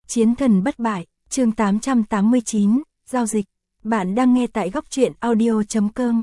Chiến thần bất bại, chương 889, giao dịch. Bạn đang nghe tại góc truyện audio.com.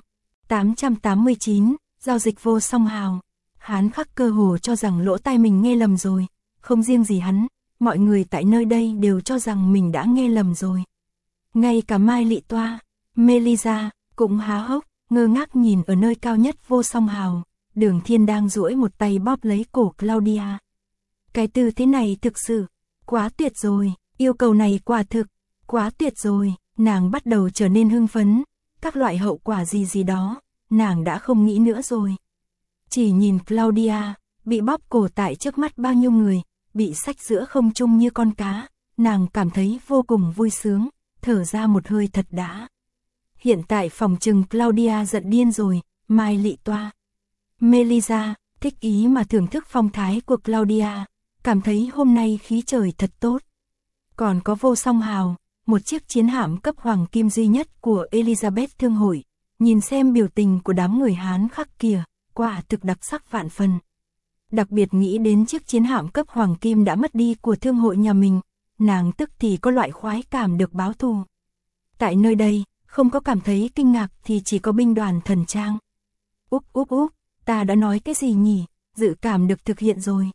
889, giao dịch Vô Song Hào. Hán Khắc cơ hồ cho rằng lỗ tai mình nghe lầm rồi. Không riêng gì hắn, mọi người tại nơi đây đều cho rằng mình đã nghe lầm rồi. Ngay cả Mai Lị Toa, Melisa cũng há hốc, ngơ ngác nhìn ở nơi cao nhất Vô Song Hào. Đường Thiên đang duỗi một tay bóp lấy cổ Claudia. Cái tư thế này thực sự quá tuyệt rồi, yêu cầu này quả thực quá tuyệt rồi. Nàng bắt đầu trở nên hưng phấn, các loại hậu quả gì đó, nàng đã không nghĩ nữa rồi. Chỉ nhìn Claudia, bị bóp cổ tại trước mắt bao nhiêu người, bị xách giữa không trung như con cá, nàng cảm thấy vô cùng vui sướng, thở ra một hơi thật đã. Hiện tại phòng trừng Claudia giận điên rồi, Mai Lị Toa, Melisa, thích ý mà thưởng thức phong thái của Claudia, cảm thấy hôm nay khí trời thật tốt. Còn có Vô Song Hào, một chiếc chiến hạm cấp hoàng kim duy nhất của Elizabeth Thương hội, nhìn xem biểu tình của đám người Hán Khắc kìa, quả thực đặc sắc vạn phần. Đặc biệt nghĩ đến chiếc chiến hạm cấp hoàng kim đã mất đi của thương hội nhà mình, nàng tức thì có loại khoái cảm được báo thù. Tại nơi đây, không có cảm thấy kinh ngạc thì chỉ có binh đoàn thần trang. Úp, ta đã nói cái gì nhỉ, dự cảm được thực hiện rồi.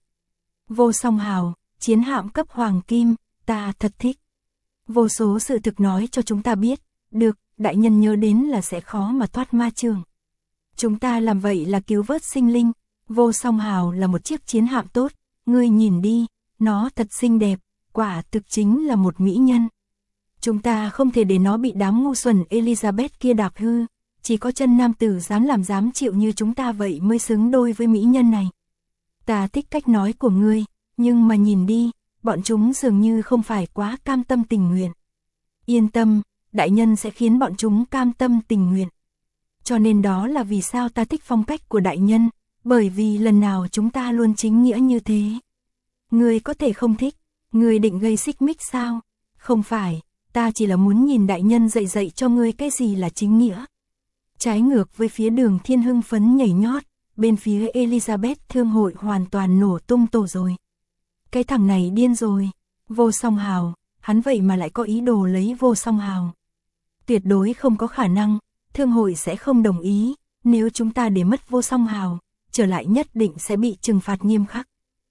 Vô Song Hào, chiến hạm cấp hoàng kim, ta thật thích. Vô số sự thực nói cho chúng ta biết, được, đại nhân nhớ đến là sẽ khó mà thoát ma trường. Chúng ta làm vậy là cứu vớt sinh linh. Vô Song Hào là một chiếc chiến hạm tốt, ngươi nhìn đi, nó thật xinh đẹp, quả thực chính là một mỹ nhân. Chúng ta không thể để nó bị đám ngu xuẩn Elizabeth kia đạp hư, chỉ có chân nam tử dám chịu như chúng ta vậy mới xứng đôi với mỹ nhân này. Ta thích cách nói của ngươi, nhưng mà nhìn đi, bọn chúng dường như không phải quá cam tâm tình nguyện. Yên tâm, đại nhân sẽ khiến bọn chúng cam tâm tình nguyện. Cho nên đó là vì sao ta thích phong cách của đại nhân, bởi vì lần nào chúng ta luôn chính nghĩa như thế. Ngươi có thể không thích, ngươi định gây xích mích sao? Không phải, ta chỉ là muốn nhìn đại nhân dạy cho ngươi cái gì là chính nghĩa. Trái ngược với phía Đường Thiên hưng phấn nhảy nhót, bên phía Elizabeth Thương hội hoàn toàn nổ tung tổ rồi. Cái thằng này điên rồi, Vô Song Hào, hắn vậy mà lại có ý đồ lấy Vô Song Hào. Tuyệt đối không có khả năng, thương hội sẽ không đồng ý, nếu chúng ta để mất Vô Song Hào, trở lại nhất định sẽ bị trừng phạt nghiêm khắc.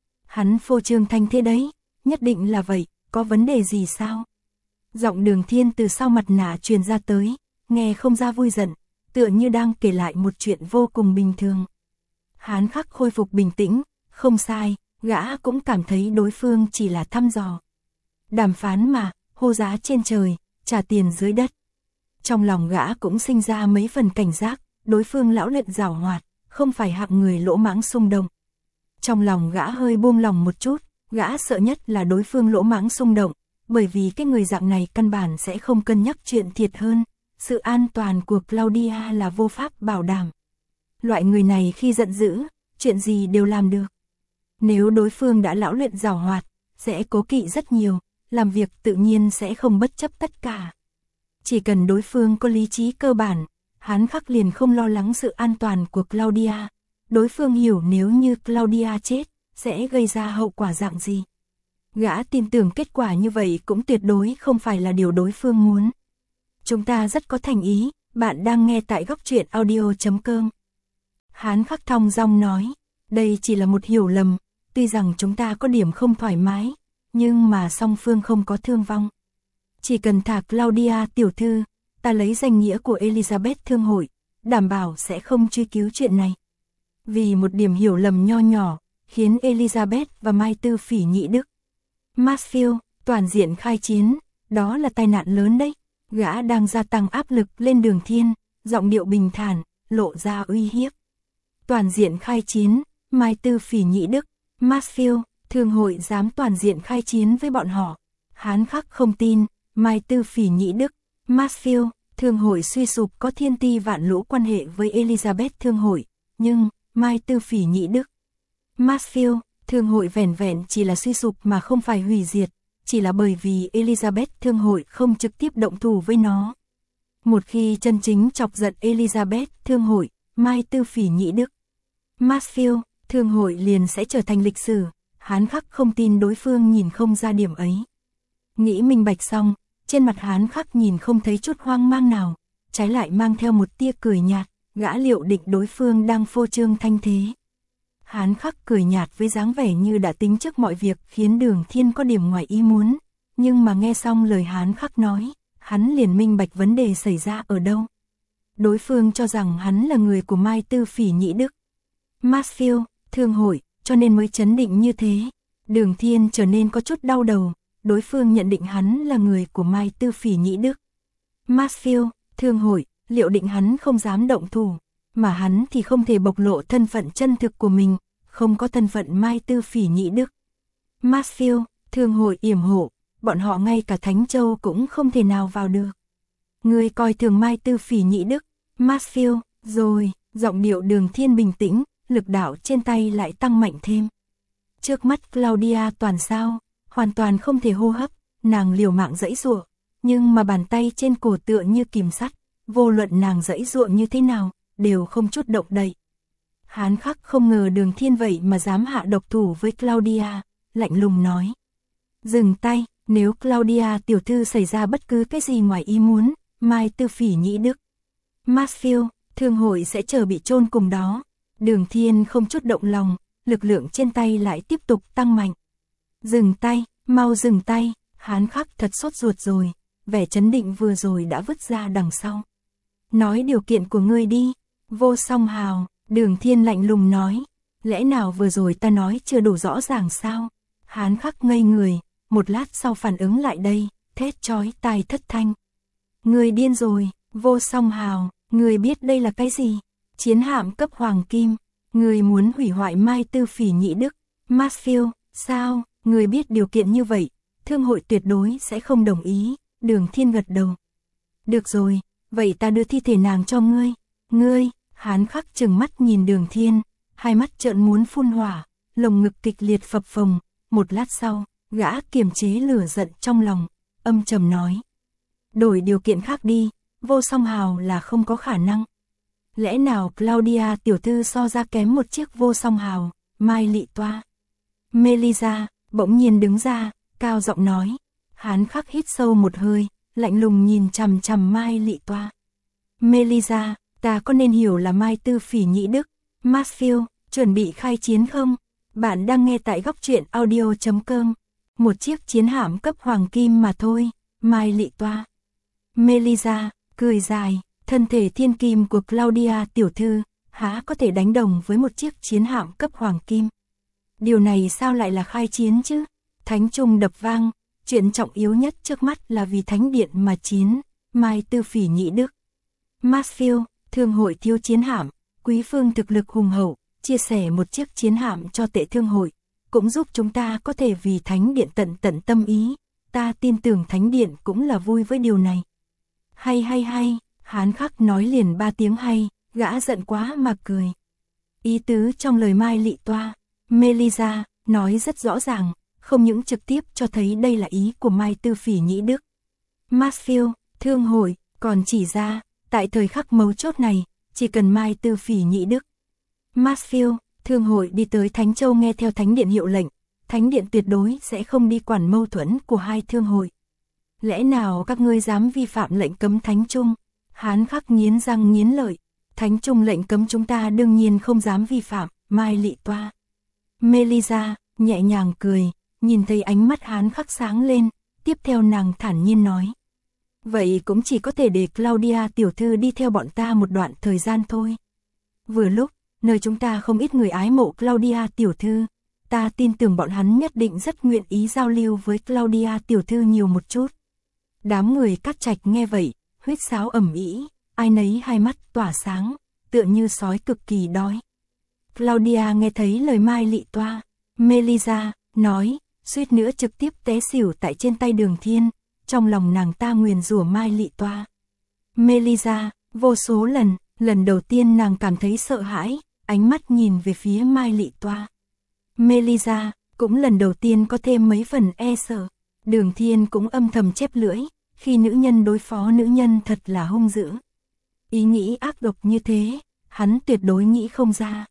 Hắn phô trương thanh thế đấy, nhất định là vậy, có vấn đề gì sao? Giọng Đường Thiên từ sau mặt nạ truyền ra tới, nghe không ra vui giận, tựa như đang kể lại một chuyện vô cùng bình thường. Hán Khắc khôi phục bình tĩnh, không sai, gã cũng cảm thấy đối phương chỉ là thăm dò. Đàm phán mà, hô giá trên trời, trả tiền dưới đất. Trong lòng gã cũng sinh ra mấy phần cảnh giác, đối phương lão luyện giảo hoạt, không phải hạng người lỗ mãng xung động. Trong lòng gã hơi buông lòng một chút, gã sợ nhất là đối phương lỗ mãng xung động, bởi vì cái người dạng này căn bản sẽ không cân nhắc chuyện thiệt hơn, sự an toàn của Claudia là vô pháp bảo đảm. Loại người này khi giận dữ, chuyện gì đều làm được. Nếu đối phương đã lão luyện giảo hoạt, sẽ cố kỵ rất nhiều, làm việc tự nhiên sẽ không bất chấp tất cả. Chỉ cần đối phương có lý trí cơ bản, Hán Khắc liền không lo lắng sự an toàn của Claudia. Đối phương hiểu nếu như Claudia chết, sẽ gây ra hậu quả dạng gì. Gã tin tưởng kết quả như vậy cũng tuyệt đối không phải là điều đối phương muốn. Chúng ta rất có thành ý, bạn đang nghe tại góc truyện audio.com. Hán Khắc thong dong nói, đây chỉ là một hiểu lầm, tuy rằng chúng ta có điểm không thoải mái, nhưng mà song phương không có thương vong. Chỉ cần thả Claudia tiểu thư, ta lấy danh nghĩa của Elizabeth Thương hội, đảm bảo sẽ không truy cứu chuyện này. Vì một điểm hiểu lầm nho nhỏ, khiến Elizabeth và Mai Tư Phỉ nhị đức Mansfield toàn diện khai chiến, đó là tai nạn lớn đấy. Gã đang gia tăng áp lực lên Đường Thiên, giọng điệu bình thản, lộ ra uy hiếp. Toàn diện khai chiến, Mai Tư Phỉ nhị đức Mansfield, Thương hội dám toàn diện khai chiến với bọn họ. Hán Khắc không tin, Mai Tư Phỉ nhị đức Mansfield, Thương hội suy sụp có thiên ti vạn lũ quan hệ với Elizabeth Thương hội, nhưng Mai Tư Phỉ nhị đức Mansfield, Thương hội vẻn vẹn chỉ là suy sụp mà không phải hủy diệt, chỉ là bởi vì Elizabeth Thương hội không trực tiếp động thủ với nó. Một khi chân chính chọc giận Elizabeth Thương hội, Mai Tư Phỉ nhị đức Mansfield, Thương hội liền sẽ trở thành lịch sử. Hán Khắc không tin đối phương nhìn không ra điểm ấy. Nghĩ minh bạch xong, trên mặt Hán Khắc nhìn không thấy chút hoang mang nào, trái lại mang theo một tia cười nhạt, gã liệu định đối phương đang phô trương thanh thế. Hán Khắc cười nhạt với dáng vẻ như đã tính trước mọi việc, khiến Đường Thiên có điểm ngoài ý muốn, nhưng mà nghe xong lời Hán Khắc nói, hắn liền minh bạch vấn đề xảy ra ở đâu. Đối phương cho rằng hắn là người của Mai Tư Phỉ Nhĩ Đức, Marsfield, thương hội, cho nên mới chấn định như thế. Đường Thiên trở nên có chút đau đầu, đối phương nhận định hắn là người của Mai Tư Phỉ Nhĩ Đức, Marsfield, thương hội, liệu định hắn không dám động thủ, mà hắn thì không thể bộc lộ thân phận chân thực của mình, không có thân phận Mai Tư Phỉ Nhĩ Đức, Marsfield, thương hội yểm hộ, bọn họ ngay cả Thánh Châu cũng không thể nào vào được. Người coi thường Mai Tư Phỉ Nhĩ Đức, Marsfield, rồi, giọng điệu Đường Thiên bình tĩnh, lực đạo trên tay lại tăng mạnh thêm. Trước mắt Claudia toàn sao, hoàn toàn không thể hô hấp, nàng liều mạng giãy giụa, nhưng mà bàn tay trên cổ tựa như kìm sắt, vô luận nàng giãy giụa như thế nào, đều không chút động đậy. Hán Khắc không ngờ Đường Thiên vậy mà dám hạ độc thủ với Claudia, lạnh lùng nói: "Dừng tay, nếu Claudia tiểu thư xảy ra bất cứ cái gì ngoài ý muốn, Mai Tư Phỉ Nhĩ Đức, Marsfield, thương hội sẽ chờ bị chôn cùng đó." Đường Thiên không chút động lòng, lực lượng trên tay lại tiếp tục tăng mạnh. "Dừng tay, mau dừng tay." Hán Khắc thật sốt ruột rồi, vẻ chấn định vừa rồi đã vứt ra đằng sau. "Nói điều kiện của ngươi đi." Vô Song Hào, Đường Thiên lạnh lùng nói, "Lẽ nào vừa rồi ta nói chưa đủ rõ ràng sao?" Hán Khắc ngây người, một lát sau phản ứng lại đây, thét chói tai thất thanh: "Ngươi điên rồi, Vô Song Hào, ngươi biết đây là cái gì? Chiến hạm cấp hoàng kim, ngươi muốn hủy hoại Mai Tư Phỉ Nhĩ Đức, Marsfield, sao? Ngươi biết điều kiện như vậy, thương hội tuyệt đối sẽ không đồng ý." Đường Thiên gật đầu. "Được rồi, vậy ta đưa thi thể nàng cho ngươi." "Ngươi?" Hán Khắc trừng mắt nhìn Đường Thiên, hai mắt trợn muốn phun hỏa, lồng ngực kịch liệt phập phồng, một lát sau, gã kiềm chế lửa giận trong lòng, âm trầm nói: "Đổi điều kiện khác đi, Vô Song Hào là không có khả năng. Lẽ nào Claudia tiểu thư so ra kém một chiếc Vô Song Hào?" Mai Lị Toa, Melisa, bỗng nhiên đứng ra, cao giọng nói. Hán Khắc hít sâu một hơi, lạnh lùng nhìn chằm chằm Mai Lị Toa. "Melisa, ta có nên hiểu là Mai Tư Phỉ Nhĩ Đức, Marsfield, chuẩn bị khai chiến không?" Bạn đang nghe tại góc truyện audio.com. "Một chiếc chiến hạm cấp hoàng kim mà thôi." Mai Lị Toa, Melisa, cười dài, thân thể thiên kim của Claudia tiểu thư, há có thể đánh đồng với một chiếc chiến hạm cấp hoàng kim. Điều này sao lại là khai chiến chứ? Thánh trung đập vang, chuyện trọng yếu nhất trước mắt là vì thánh điện mà chiến. Mai Tư Phỉ Nhĩ Đức, Marsfield, thương hội thiếu chiến hạm, quý phương thực lực hùng hậu, chia sẻ một chiếc chiến hạm cho Tệ thương hội, cũng giúp chúng ta có thể vì thánh điện tận tâm ý. Ta tin tưởng thánh điện cũng là vui với điều này. Hay hay hay, Hán Khắc nói liền 3 tiếng hay, gã giận quá mà cười. Ý tứ trong lời Mai Lị Toa, Melisa, nói rất rõ ràng, không những trực tiếp cho thấy đây là ý của Mai Tư Phỉ Nhĩ Đức, Marsfield, thương hội, còn chỉ ra, tại thời khắc mấu chốt này, chỉ cần Mai Tư Phỉ Nhĩ Đức, Marsfield, thương hội đi tới Thánh Châu nghe theo Thánh Điện hiệu lệnh, Thánh Điện tuyệt đối sẽ không đi quản mâu thuẫn của hai thương hội. Lẽ nào các ngươi dám vi phạm lệnh cấm Thánh Trung? Hán Khắc nghiến răng nghiến lợi, Thánh Trung lệnh cấm chúng ta đương nhiên không dám vi phạm. Mai Lị Toa, Melisa, nhẹ nhàng cười, nhìn thấy ánh mắt Hán Khắc sáng lên, tiếp theo nàng thản nhiên nói. Vậy cũng chỉ có thể để Claudia tiểu thư đi theo bọn ta một đoạn thời gian thôi. Vừa lúc, nơi chúng ta không ít người ái mộ Claudia tiểu thư, ta tin tưởng bọn hắn nhất định rất nguyện ý giao lưu với Claudia tiểu thư nhiều một chút. Đám người Cát Trạch nghe vậy, huýt sáo ầm ĩ, ai nấy hai mắt tỏa sáng, tựa như sói cực kỳ đói. Claudia nghe thấy lời Mai Lị Toa, Melisa, nói, suýt nữa trực tiếp té xỉu tại trên tay Đường Thiên, trong lòng nàng ta nguyền rủa Mai Lị Toa. Melisa, vô số lần đầu tiên nàng cảm thấy sợ hãi, ánh mắt nhìn về phía Mai Lị Toa. Melisa, cũng lần đầu tiên có thêm mấy phần e sợ. Đường Thiên cũng âm thầm chép lưỡi, khi nữ nhân đối phó nữ nhân thật là hung dữ. Ý nghĩ ác độc như thế, hắn tuyệt đối nghĩ không ra.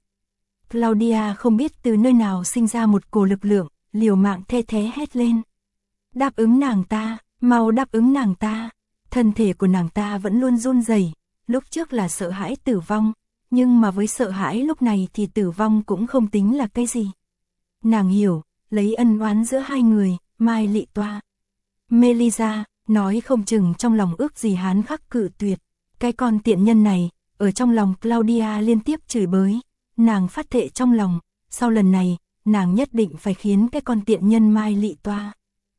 Claudia không biết từ nơi nào sinh ra một cổ lực lượng, liều mạng the thé hét lên. đáp ứng nàng ta, mau đáp ứng nàng ta. Thân thể của nàng ta vẫn luôn run rẩy, lúc trước là sợ hãi tử vong, nhưng mà với sợ hãi lúc này thì tử vong cũng không tính là cái gì. Nàng hiểu, lấy ân oán giữa hai người, Mai Lị Toa. Melisa, nói không chừng trong lòng ước gì Hán Khắc cự tuyệt. Cái con tiện nhân này, ở trong lòng Claudia liên tiếp chửi bới. Nàng phát thệ trong lòng, sau lần này, nàng nhất định phải khiến cái con tiện nhân Mai Lị Toa.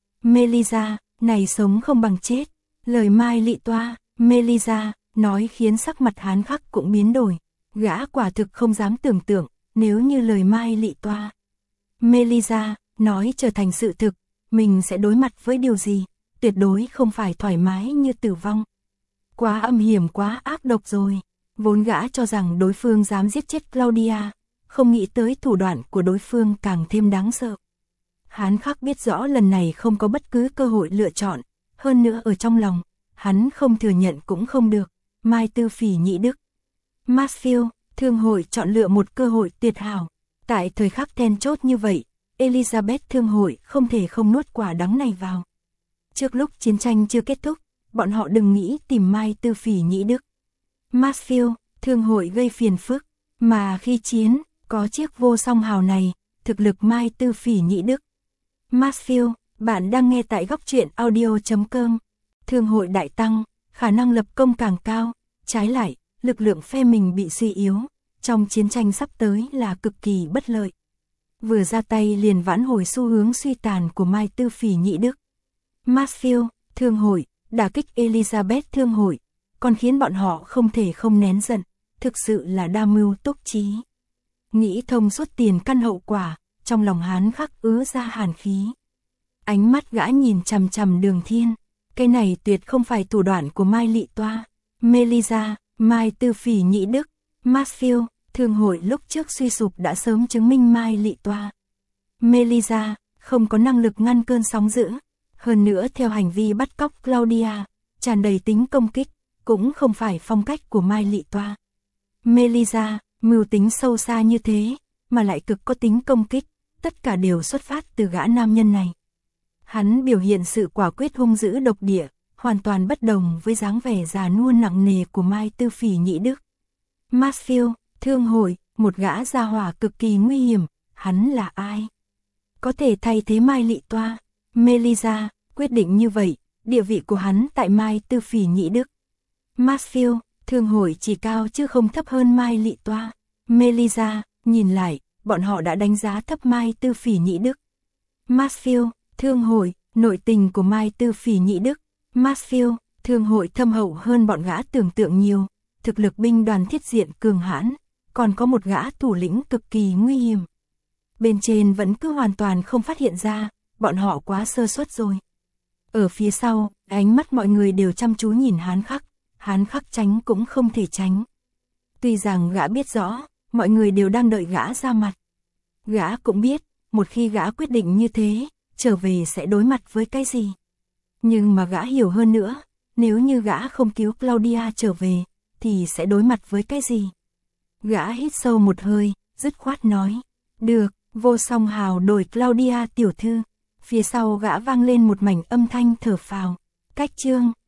Melisa, này sống không bằng chết. Lời Mai Lị Toa, Melisa, nói khiến sắc mặt Hán Khắc cũng biến đổi. Gã quả thực không dám tưởng tượng, nếu như lời Mai Lị Toa. Melisa, nói trở thành sự thực, mình sẽ đối mặt với điều gì, tuyệt đối không phải thoải mái như tử vong. Quá âm hiểm, quá ác độc rồi. Vốn gã cho rằng đối phương dám giết chết Claudia, không nghĩ tới thủ đoạn của đối phương càng thêm đáng sợ. Hán Khắc biết rõ lần này không có bất cứ cơ hội lựa chọn, hơn nữa ở trong lòng, hắn không thừa nhận cũng không được. Mai Tư Phỉ Nhị Đức. Mansfield, thương hội chọn lựa một cơ hội tuyệt hảo. Tại thời khắc then chốt như vậy, Elizabeth thương hội không thể không nuốt quả đắng này vào. Trước lúc chiến tranh chưa kết thúc, bọn họ đừng nghĩ tìm Mai Tư Phỉ Nhị Đức. Mansfield, thương hội gây phiền phức, mà khi chiến, có chiếc vô song hào này, thực lực Mai Tư Phỉ Nhị Đức. Mansfield, bạn đang nghe tại góc truyện audio.com. Thương hội đại tăng, khả năng lập công càng cao, trái lại, lực lượng phe mình bị suy yếu, trong chiến tranh sắp tới là cực kỳ bất lợi. Vừa ra tay liền vãn hồi xu hướng suy tàn của Mai Tư Phỉ Nhị Đức. Mansfield, thương hội, đả kích Elizabeth thương hội, còn khiến bọn họ không thể không nén giận, thực sự là đa mưu túc trí. Nghĩ thông suốt tiền căn hậu quả, trong lòng Hán Khắc ứa ra hàn khí. Ánh mắt gã nhìn chằm chằm Đường Thiên, cái này tuyệt không phải thủ đoạn của Mai Lị Toa. Melisa, Mai Tư Phỉ Nhị Đức, Mansfield, thương hội lúc trước suy sụp đã sớm chứng minh Mai Lị Toa. Melisa, không có năng lực ngăn cơn sóng dữ, hơn nữa theo hành vi bắt cóc Claudia, tràn đầy tính công kích, cũng không phải phong cách của Mai Lị Toa. Melisa, mưu tính sâu xa như thế, mà lại cực có tính công kích, tất cả đều xuất phát từ gã nam nhân này. Hắn biểu hiện sự quả quyết hung dữ độc địa, hoàn toàn bất đồng với dáng vẻ già nua nặng nề của Mai Tư Phỉ Nhị Đức. Mansfield, thương hội, một gã gia hỏa cực kỳ nguy hiểm, hắn là ai? Có thể thay thế Mai Lị Toa. Melisa, quyết định như vậy, địa vị của hắn tại Mai Tư Phỉ Nhị Đức. Mansfield, thương hội chỉ cao chứ không thấp hơn Mai Lị Toa. Melisa, nhìn lại, bọn họ đã đánh giá thấp Mai Tư Phỉ Nhị Đức. Mansfield, thương hội, nội tình của Mai Tư Phỉ Nhị Đức. Mansfield, thương hội thâm hậu hơn bọn gã tưởng tượng nhiều, thực lực binh đoàn thiết diện cường hãn, còn có một gã thủ lĩnh cực kỳ nguy hiểm. Bên trên vẫn cứ hoàn toàn không phát hiện ra, bọn họ quá sơ suất rồi. Ở phía sau, ánh mắt mọi người đều chăm chú nhìn Hán Khắc tránh cũng không thể tránh. Tuy rằng gã biết rõ, mọi người đều đang đợi gã ra mặt. Gã cũng biết, một khi gã quyết định như thế, trở về sẽ đối mặt với cái gì. Nhưng mà gã hiểu hơn nữa, nếu như gã không cứu Claudia trở về, thì sẽ đối mặt với cái gì. Gã hít sâu một hơi, dứt khoát nói, được, vô song hào đổi Claudia tiểu thư. Phía sau gã vang lên một mảnh âm thanh thở phào. Cách chương